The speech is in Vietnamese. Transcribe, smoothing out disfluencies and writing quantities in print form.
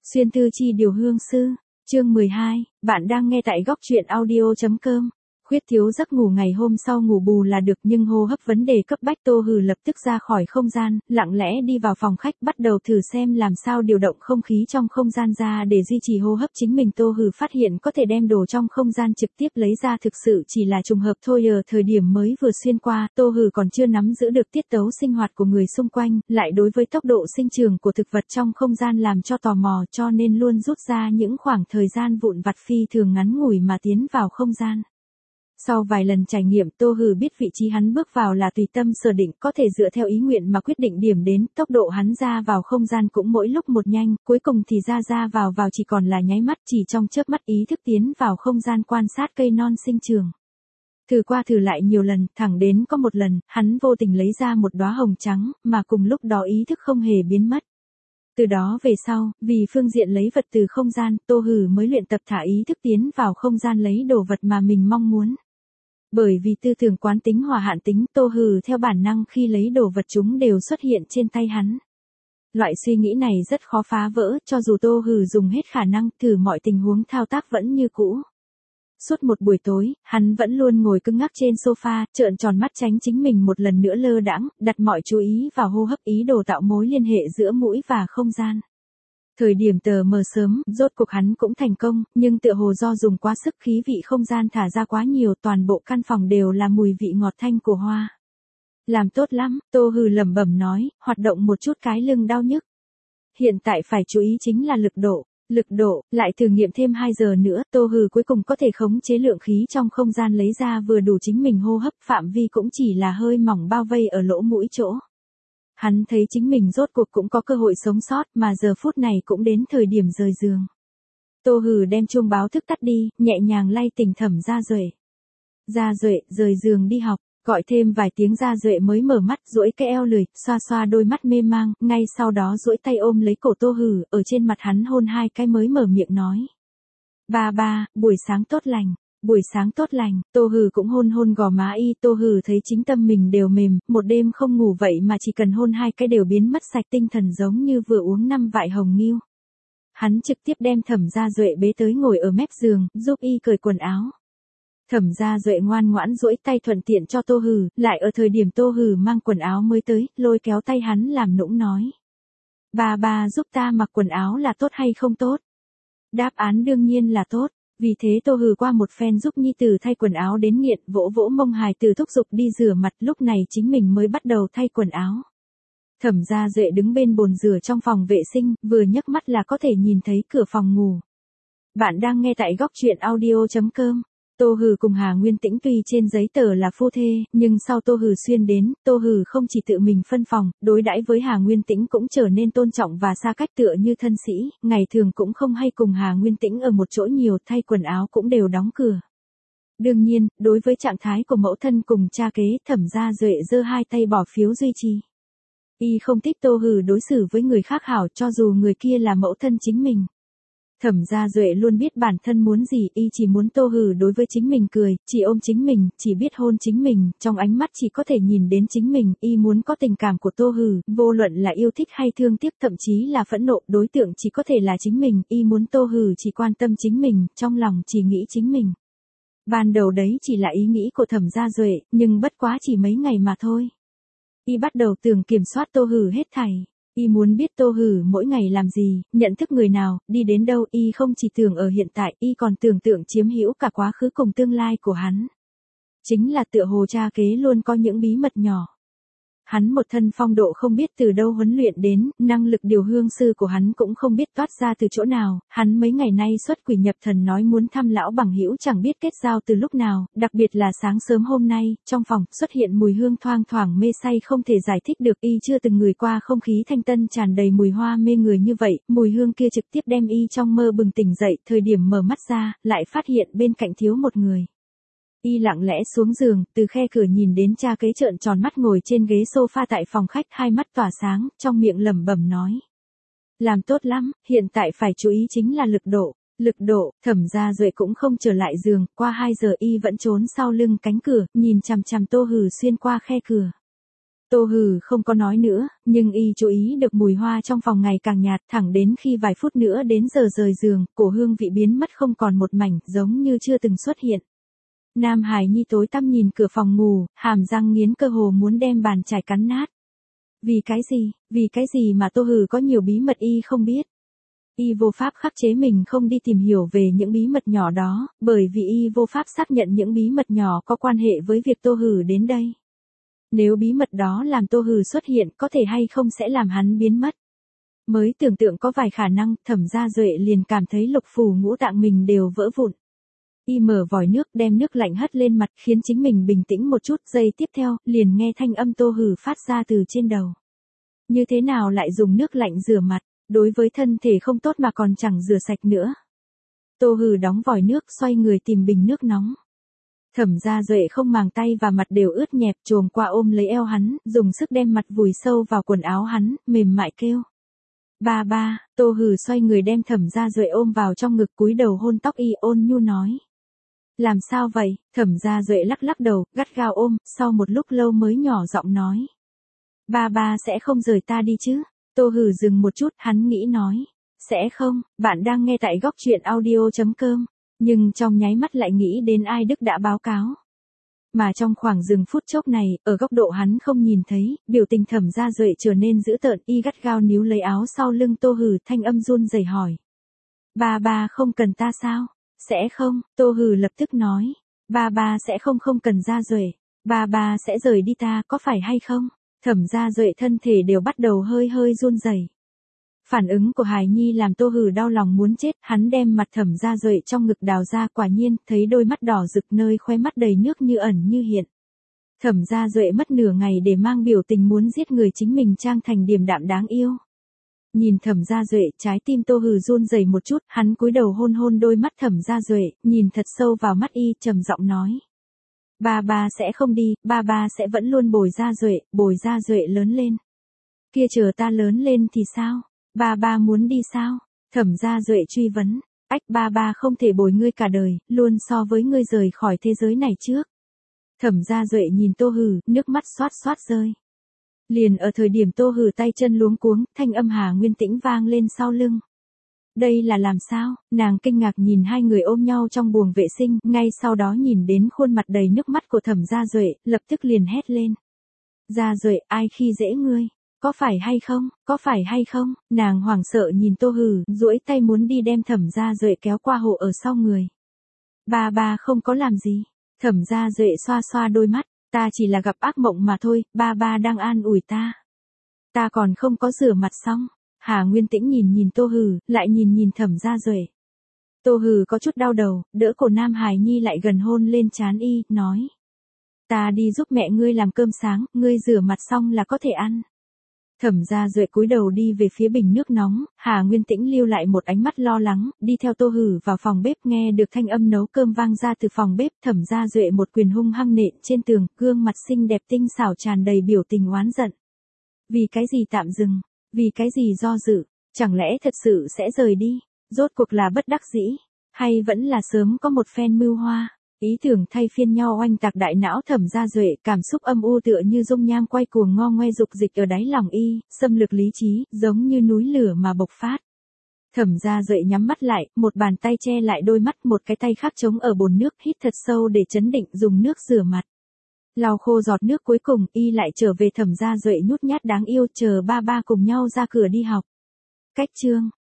Xuyên thư chi điều hương sư, chương 12, bạn đang nghe tại góc truyện audio.com. Khuyết thiếu giấc ngủ ngày hôm sau ngủ bù là được nhưng hô hấp vấn đề cấp bách. Tô Hừ lập tức ra khỏi không gian, lặng lẽ đi vào phòng khách bắt đầu thử xem làm sao điều động không khí trong không gian ra để duy trì hô hấp chính mình. Tô Hừ phát hiện có thể đem đồ trong không gian trực tiếp lấy ra thực sự chỉ là trùng hợp thôi. Ở thời điểm mới vừa xuyên qua, Tô Hừ còn chưa nắm giữ được tiết tấu sinh hoạt của người xung quanh, lại đối với tốc độ sinh trưởng của thực vật trong không gian làm cho tò mò, cho nên luôn rút ra những khoảng thời gian vụn vặt phi thường ngắn ngủi mà tiến vào không gian. Sau vài lần trải nghiệm, Tô Hừ biết vị trí hắn bước vào là tùy tâm sở định, có thể dựa theo ý nguyện mà quyết định điểm đến. Tốc độ hắn ra vào không gian cũng mỗi lúc một nhanh, cuối cùng thì ra vào chỉ còn là nháy mắt, chỉ trong chớp mắt ý thức tiến vào không gian quan sát cây non sinh trưởng. Thử qua thử lại nhiều lần, thẳng đến có một lần, hắn vô tình lấy ra một đóa hồng trắng, mà cùng lúc đó ý thức không hề biến mất. Từ đó về sau, vì phương diện lấy vật từ không gian, Tô Hừ mới luyện tập thả ý thức tiến vào không gian lấy đồ vật mà mình mong muốn. Bởi vì tư tưởng quán tính hòa hạn tính, Tô Hừ theo bản năng khi lấy đồ vật chúng đều xuất hiện trên tay hắn. Loại suy nghĩ này rất khó phá vỡ, cho dù Tô Hừ dùng hết khả năng thử mọi tình huống thao tác vẫn như cũ. Suốt một buổi tối, hắn vẫn luôn ngồi cứng ngắc trên sofa, trợn tròn mắt tránh chính mình một lần nữa lơ đãng, đặt mọi chú ý vào hô hấp, ý đồ tạo mối liên hệ giữa mũi và không gian. Thời điểm tờ mờ sớm, rốt cuộc hắn cũng thành công, nhưng tựa hồ do dùng quá sức khí vị không gian thả ra quá nhiều, toàn bộ căn phòng đều là mùi vị ngọt thanh của hoa. Làm tốt lắm, Tô Hừ lẩm bẩm nói, hoạt động một chút cái lưng đau nhức. Hiện tại phải chú ý chính là lực độ. Lại thử nghiệm thêm 2 giờ nữa, Tô Hừ cuối cùng có thể khống chế lượng khí trong không gian lấy ra vừa đủ chính mình hô hấp, phạm vi cũng chỉ là hơi mỏng bao vây ở lỗ mũi chỗ. Hắn thấy chính mình rốt cuộc cũng có cơ hội sống sót, mà giờ phút này cũng đến thời điểm rời giường. Tô Hừ đem chuông báo thức tắt đi, nhẹ nhàng lay tỉnh Thẩm Gia Duệ. Gia Duệ, rời giường đi học. Gọi thêm vài tiếng Gia Duệ mới mở mắt, duỗi cái eo lười, xoa đôi mắt mê mang, ngay sau đó duỗi tay ôm lấy cổ Tô Hừ, ở trên mặt hắn hôn 2 cái mới mở miệng nói. Ba, buổi sáng tốt lành. Buổi sáng tốt lành, Tô Hừ cũng hôn gò má y. Tô Hừ thấy chính tâm mình đều mềm, một đêm không ngủ vậy mà chỉ cần hôn 2 cái đều biến mất sạch tinh thần, giống như vừa uống 5 vại hồng nghiêu. Hắn trực tiếp đem Thẩm Gia Duệ bế tới ngồi ở mép giường, giúp y cởi quần áo. Thẩm Gia Duệ ngoan ngoãn duỗi tay thuận tiện cho Tô Hừ, lại ở thời điểm Tô Hừ mang quần áo mới tới, lôi kéo tay hắn làm nũng nói. Ba giúp ta mặc quần áo là tốt hay không tốt? Đáp án đương nhiên là tốt. Vì thế Tô Hừ qua một phen giúp nhi tử thay quần áo đến nghiện, vỗ mông hài tử thúc giục đi rửa mặt, lúc này chính mình mới bắt đầu thay quần áo. Thẩm Gia Duệ đứng bên bồn rửa trong phòng vệ sinh, vừa nhấc mắt là có thể nhìn thấy cửa phòng ngủ. Bạn đang nghe tại góc truyện audio.com. Tô Hừ cùng Hà Nguyên Tĩnh tuy trên giấy tờ là phu thê, nhưng sau Tô Hừ xuyên đến, Tô Hừ không chỉ tự mình phân phòng, đối đãi với Hà Nguyên Tĩnh cũng trở nên tôn trọng và xa cách tựa như thân sĩ, ngày thường cũng không hay cùng Hà Nguyên Tĩnh ở một chỗ nhiều, thay quần áo cũng đều đóng cửa. Đương nhiên, đối với trạng thái của mẫu thân cùng cha kế, Thẩm Gia Duệ giơ 2 tay bỏ phiếu duy trì. Y không thích Tô Hừ đối xử với người khác hảo, cho dù người kia là mẫu thân chính mình. Thẩm Gia Duệ luôn biết bản thân muốn gì, y chỉ muốn Tô Hừ đối với chính mình cười, chỉ ôm chính mình, chỉ biết hôn chính mình, trong ánh mắt chỉ có thể nhìn đến chính mình, y muốn có tình cảm của Tô Hừ, vô luận là yêu thích hay thương tiếc, thậm chí là phẫn nộ, đối tượng chỉ có thể là chính mình, y muốn Tô Hừ chỉ quan tâm chính mình, trong lòng chỉ nghĩ chính mình. Ban đầu đấy chỉ là ý nghĩ của Thẩm Gia Duệ, nhưng bất quá chỉ mấy ngày mà thôi. Y bắt đầu tưởng kiểm soát Tô Hừ hết thảy. Y muốn biết Tô Hừ mỗi ngày làm gì, nhận thức người nào, đi đến đâu. Y không chỉ tưởng ở hiện tại, y còn tưởng tượng chiếm hữu cả quá khứ cùng tương lai của hắn. Chính là tựa hồ cha kế luôn có những bí mật nhỏ. Hắn một thân phong độ không biết từ đâu huấn luyện đến, năng lực điều hương sư của hắn cũng không biết toát ra từ chỗ nào, hắn mấy ngày nay xuất quỷ nhập thần nói muốn thăm lão bằng hữu chẳng biết kết giao từ lúc nào, đặc biệt là sáng sớm hôm nay, trong phòng xuất hiện mùi hương thoang thoảng mê say không thể giải thích được, y chưa từng ngửi qua không khí thanh tân tràn đầy mùi hoa mê người như vậy, mùi hương kia trực tiếp đem y trong mơ bừng tỉnh dậy, thời điểm mở mắt ra, lại phát hiện bên cạnh thiếu một người. Y lặng lẽ xuống giường, từ khe cửa nhìn đến cha kế trợn tròn mắt ngồi trên ghế sofa tại phòng khách, 2 mắt tỏa sáng, trong miệng lẩm bẩm nói. Làm tốt lắm, hiện tại phải chú ý chính là lực độ. Thẩm Gia Duệ cũng không trở lại giường, qua 2 giờ y vẫn trốn sau lưng cánh cửa, nhìn chằm chằm Tô Hừ xuyên qua khe cửa. Tô Hừ không có nói nữa, nhưng y chú ý được mùi hoa trong phòng ngày càng nhạt, thẳng đến khi vài phút nữa đến giờ rời giường, cổ hương vị biến mất không còn một mảnh, giống như chưa từng xuất hiện. Nam Hải Nhi tối tăm nhìn cửa phòng ngủ, hàm răng nghiến cơ hồ muốn đem bàn chải cắn nát. Vì cái gì mà Tô Hừ có nhiều bí mật y không biết. Y vô pháp khắc chế mình không đi tìm hiểu về những bí mật nhỏ đó, bởi vì y vô pháp xác nhận những bí mật nhỏ có quan hệ với việc Tô Hừ đến đây. Nếu bí mật đó làm Tô Hừ xuất hiện có thể hay không sẽ làm hắn biến mất. Mới tưởng tượng có vài khả năng, Thẩm Gia Duệ liền cảm thấy lục phủ ngũ tạng mình đều vỡ vụn. Y mở vòi nước đem nước lạnh hất lên mặt khiến chính mình bình tĩnh một chút, giây tiếp theo, liền nghe thanh âm Tô Hừ phát ra từ trên đầu. Như thế nào lại dùng nước lạnh rửa mặt, đối với thân thể không tốt mà còn chẳng rửa sạch nữa. Tô Hừ đóng vòi nước xoay người tìm bình nước nóng. Thẩm Gia Duệ không màng tay và mặt đều ướt nhẹp chồm qua ôm lấy eo hắn, dùng sức đem mặt vùi sâu vào quần áo hắn, mềm mại kêu. Ba ba, Tô Hừ xoay người đem Thẩm Gia Duệ ôm vào trong ngực cúi đầu hôn tóc y ôn nhu nói. Làm sao vậy? Thẩm Gia Duệ lắc lắc đầu, gắt gao ôm, sau một lúc lâu mới nhỏ giọng nói. Ba ba sẽ không rời ta đi chứ? Tô Hừ dừng một chút, hắn nghĩ nói. Sẽ không, bạn đang nghe tại góc truyện audio.com. Nhưng trong nháy mắt lại nghĩ đến ai Đức đã báo cáo. Mà trong khoảng dừng phút chốc này, ở góc độ hắn không nhìn thấy, biểu tình Thẩm Gia Duệ trở nên dữ tợn, y gắt gao níu lấy áo sau lưng Tô Hừ, thanh âm run rẩy hỏi. Ba ba không cần ta sao? Sẽ không, Tô Hừ lập tức nói. Ba ba sẽ không cần Gia Duệ. Ba ba sẽ rời đi ta, có phải hay không? Thẩm Gia Duệ thân thể đều bắt đầu hơi hơi run rẩy. Phản ứng của Hải Nhi làm Tô Hừ đau lòng muốn chết, hắn đem mặt Thẩm Gia Duệ trong ngực đào ra, quả nhiên, thấy đôi mắt đỏ rực nơi khóe mắt đầy nước như ẩn như hiện. Thẩm Gia Duệ mất nửa ngày để mang biểu tình muốn giết người chính mình trang thành điềm đạm đáng yêu. Nhìn Thẩm Gia Duệ, trái tim Tô Hừ run rẩy một chút, hắn cúi đầu hôn hôn đôi mắt Thẩm Gia Duệ, nhìn thật sâu vào mắt y, trầm giọng nói. Ba ba sẽ không đi, ba ba sẽ vẫn luôn bồi Gia Duệ lớn lên. Kia chờ ta lớn lên thì sao? Ba ba muốn đi sao? Thẩm Gia Duệ truy vấn. Ách, ba ba không thể bồi ngươi cả đời, luôn so với ngươi rời khỏi thế giới này trước. Thẩm Gia Duệ nhìn Tô Hừ, nước mắt xoát xoát rơi. Liền ở thời điểm Tô Hừ tay chân luống cuống, thanh âm Hà Nguyên Tĩnh vang lên sau lưng. Đây là làm sao? Nàng kinh ngạc nhìn hai người ôm nhau trong buồng vệ sinh, ngay sau đó nhìn đến khuôn mặt đầy nước mắt của Thẩm Gia Duệ, lập tức liền hét lên. Gia Duệ, ai khi dễ ngươi? Có phải hay không? Nàng hoảng sợ nhìn Tô Hừ, duỗi tay muốn đi đem Thẩm Gia Duệ kéo qua hộ ở sau người. Ba ba không có làm gì. Thẩm Gia Duệ xoa xoa đôi mắt, ta chỉ là gặp ác mộng mà thôi, ba ba đang an ủi ta. Ta còn không có rửa mặt xong. Hà Nguyên Tĩnh nhìn Tô Hừ, lại nhìn Thẩm Gia Duệ. Tô Hừ có chút đau đầu, đỡ cổ Nam Hải Nhi lại gần hôn lên trán y, nói. Ta đi giúp mẹ ngươi làm cơm sáng, ngươi rửa mặt xong là có thể ăn. Thẩm Gia Duệ cúi đầu đi về phía bình nước nóng, Hà Nguyên Tĩnh lưu lại một ánh mắt lo lắng, đi theo Tô Hừ vào phòng bếp, nghe được thanh âm nấu cơm vang ra từ phòng bếp, Thẩm Gia Duệ một quyền hung hăng nện trên tường, gương mặt xinh đẹp tinh xảo tràn đầy biểu tình oán giận. Vì cái gì tạm dừng? Vì cái gì do dự? Chẳng lẽ thật sự sẽ rời đi? Rốt cuộc là bất đắc dĩ? Hay vẫn là sớm có một phen mưu hoa? Ý tưởng thay phiên nhau oanh tạc đại não Thẩm Gia Duệ, cảm xúc âm u tựa như dung nham quay cuồng ngo ngoe dục dịch ở đáy lòng y, xâm lược lý trí, giống như núi lửa mà bộc phát. Thẩm Gia Duệ nhắm mắt lại, một bàn tay che lại đôi mắt, một cái tay khác chống ở bồn nước, hít thật sâu để chấn định, dùng nước rửa mặt. Lau khô giọt nước cuối cùng, y lại trở về Thẩm Gia Duệ nhút nhát đáng yêu, chờ ba ba cùng nhau ra cửa đi học. Cách chương